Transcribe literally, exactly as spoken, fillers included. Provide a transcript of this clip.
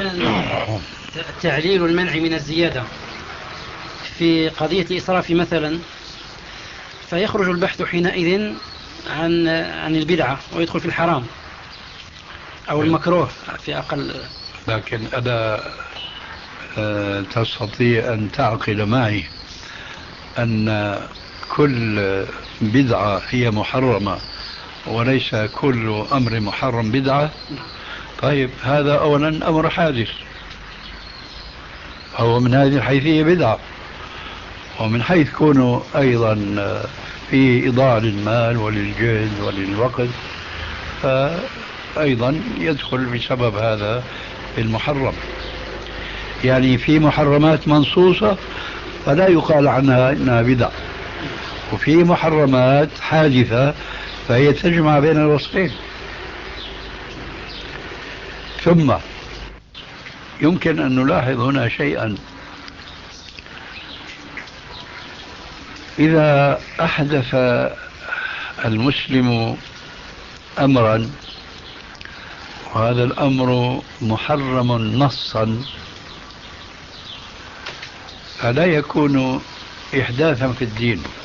أحيانا تعليل المنع من الزيادة في قضية الإسراف مثلا، فيخرج البحث حينئذ عن عن البدعة ويدخل في الحرام أو المكروه في أقل. لكن أنا تستطيع أن تعقل معي أن كل بدعة هي محرمة وليس كل أمر محرم بدعة؟ طيب هذا أولا أمر حادث، هو من هذه الحيثية بدعة، ومن حيث كونه أيضا في إضاعة للمال وللجهد وللوقت فأيضا يدخل بسبب هذا المحرم. يعني في محرمات منصوصة فلا يقال عنها إنها بدعة، وفي محرمات حادثة فهي تجمع بين الوصفين. ثم يمكن أن نلاحظ هنا شيئا، إذا أحدث المسلم أمرا وهذا الأمر محرم نصا فلا يكون إحداثا في الدين،